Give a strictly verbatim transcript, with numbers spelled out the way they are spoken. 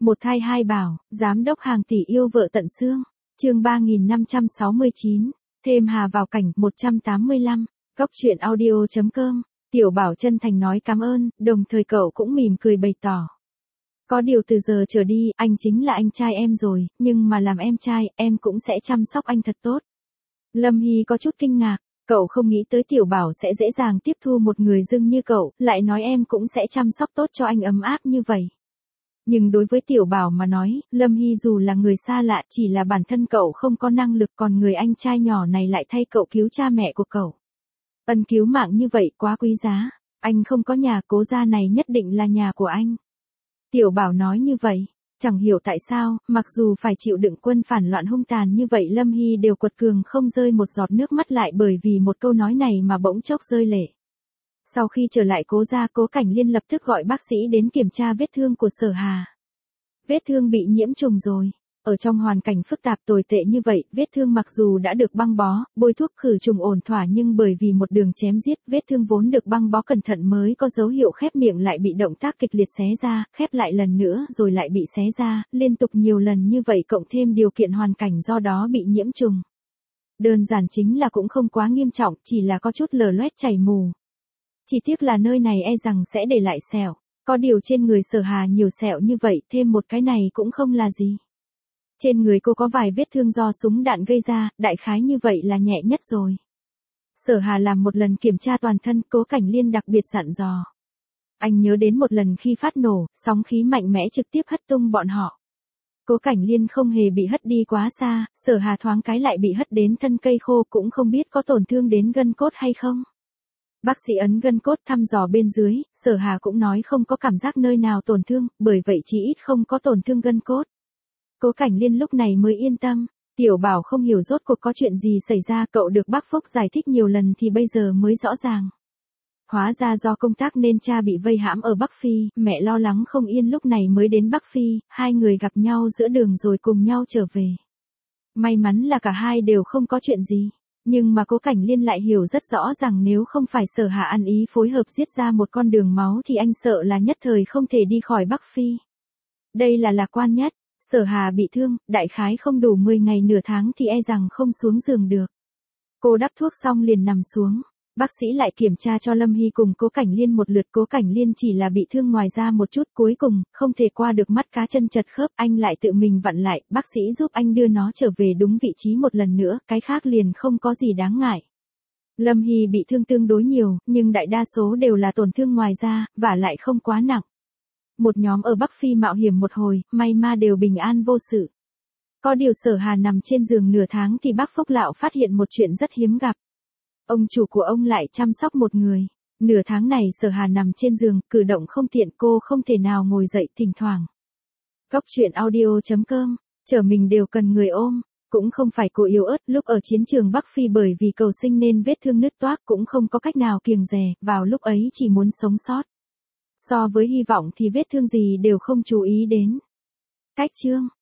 Một thai hai bảo, giám đốc hàng tỷ yêu vợ tận xương. Chương ba nghìn năm trăm sáu mươi chín, thêm Hà vào cảnh một trăm tám mươi lăm, góc truyện audio chấm com. Tiểu Bảo chân thành nói cảm ơn, đồng thời cậu cũng mỉm cười bày tỏ. Có điều từ giờ trở đi, anh chính là anh trai em rồi, nhưng mà làm em trai, em cũng sẽ chăm sóc anh thật tốt. Lâm Hy có chút kinh ngạc, cậu không nghĩ tới Tiểu Bảo sẽ dễ dàng tiếp thu một người dưng như cậu, lại nói em cũng sẽ chăm sóc tốt cho anh ấm áp như vậy. Nhưng đối với Tiểu Bảo mà nói, Lâm Hy dù là người xa lạ chỉ là bản thân cậu không có năng lực, còn người anh trai nhỏ này lại thay cậu cứu cha mẹ của cậu. Ân cứu mạng như vậy quá quý giá, anh không có nhà, Cố gia này nhất định là nhà của anh. Tiểu Bảo nói như vậy, chẳng hiểu tại sao, mặc dù phải chịu đựng quân phản loạn hung tàn như vậy Lâm Hy đều quật cường không rơi một giọt nước mắt lại bởi vì một câu nói này mà bỗng chốc rơi lệ. Sau khi trở lại Cố gia, Cố Cảnh Liên lập tức gọi bác sĩ đến kiểm tra vết thương của Sở Hà. Vết thương bị nhiễm trùng rồi. Ở trong hoàn cảnh phức tạp tồi tệ như vậy, vết thương mặc dù đã được băng bó, bôi thuốc khử trùng ổn thỏa nhưng bởi vì một đường chém giết, vết thương vốn được băng bó cẩn thận mới có dấu hiệu khép miệng lại bị động tác kịch liệt xé ra, khép lại lần nữa rồi lại bị xé ra, liên tục nhiều lần như vậy cộng thêm điều kiện hoàn cảnh do đó bị nhiễm trùng. Đơn giản chính là cũng không quá nghiêm trọng, chỉ là có chút lở loét chảy mù. Chỉ tiếc là nơi này e rằng sẽ để lại sẹo, có điều trên người Sở Hà nhiều sẹo như vậy, thêm một cái này cũng không là gì. Trên người cô có vài vết thương do súng đạn gây ra, đại khái như vậy là nhẹ nhất rồi. Sở Hà làm một lần kiểm tra toàn thân, Cố Cảnh Liên đặc biệt dặn dò. Anh nhớ đến một lần khi phát nổ, sóng khí mạnh mẽ trực tiếp hất tung bọn họ. Cố Cảnh Liên không hề bị hất đi quá xa, Sở Hà thoáng cái lại bị hất đến thân cây khô, cũng không biết có tổn thương đến gân cốt hay không. Bác sĩ ấn gân cốt thăm dò bên dưới, Sở Hà cũng nói không có cảm giác nơi nào tổn thương, bởi vậy chí ít không có tổn thương gân cốt. Cố Cảnh Liên lúc này mới yên tâm. Tiểu Bảo không hiểu rốt cuộc có chuyện gì xảy ra, cậu được bác Phúc giải thích nhiều lần thì bây giờ mới rõ ràng. Hóa ra do công tác nên cha bị vây hãm ở Bắc Phi, mẹ lo lắng không yên lúc này mới đến Bắc Phi, hai người gặp nhau giữa đường rồi cùng nhau trở về. May mắn là cả hai đều không có chuyện gì, nhưng mà Cố Cảnh Liên lại hiểu rất rõ rằng nếu không phải Sở Hà ăn ý phối hợp giết ra một con đường máu thì anh sợ là nhất thời không thể đi khỏi Bắc Phi. Đây là lạc quan nhất. Sở Hà bị thương, đại khái không đủ mười ngày nửa tháng thì e rằng không xuống giường được. Cô đắp thuốc xong liền nằm xuống. Bác sĩ lại kiểm tra cho Lâm Hy cùng Cố Cảnh Liên một lượt. Cố Cảnh Liên chỉ là bị thương ngoài da một chút, cuối cùng, không thể qua được mắt cá chân chật khớp, anh lại tự mình vặn lại, bác sĩ giúp anh đưa nó trở về đúng vị trí một lần nữa, cái khác liền không có gì đáng ngại. Lâm Hy bị thương tương đối nhiều, nhưng đại đa số đều là tổn thương ngoài da, và lại không quá nặng. Một nhóm ở Bắc Phi mạo hiểm một hồi, may ma đều bình an vô sự. Có điều Sở Hà nằm trên giường nửa tháng thì bác Phúc Lão phát hiện một chuyện rất hiếm gặp. Ông chủ của ông lại chăm sóc một người. Nửa tháng này Sở Hà nằm trên giường, cử động không tiện, cô không thể nào ngồi dậy thỉnh thoảng. Góc truyện audio chấm com, chở mình đều cần người ôm. Cũng không phải cô yếu ớt, lúc ở chiến trường Bắc Phi bởi vì cầu sinh nên vết thương nứt toác cũng không có cách nào kiêng dè, vào lúc ấy chỉ muốn sống sót. So với hy vọng thì vết thương gì đều không chú ý đến. Cách chương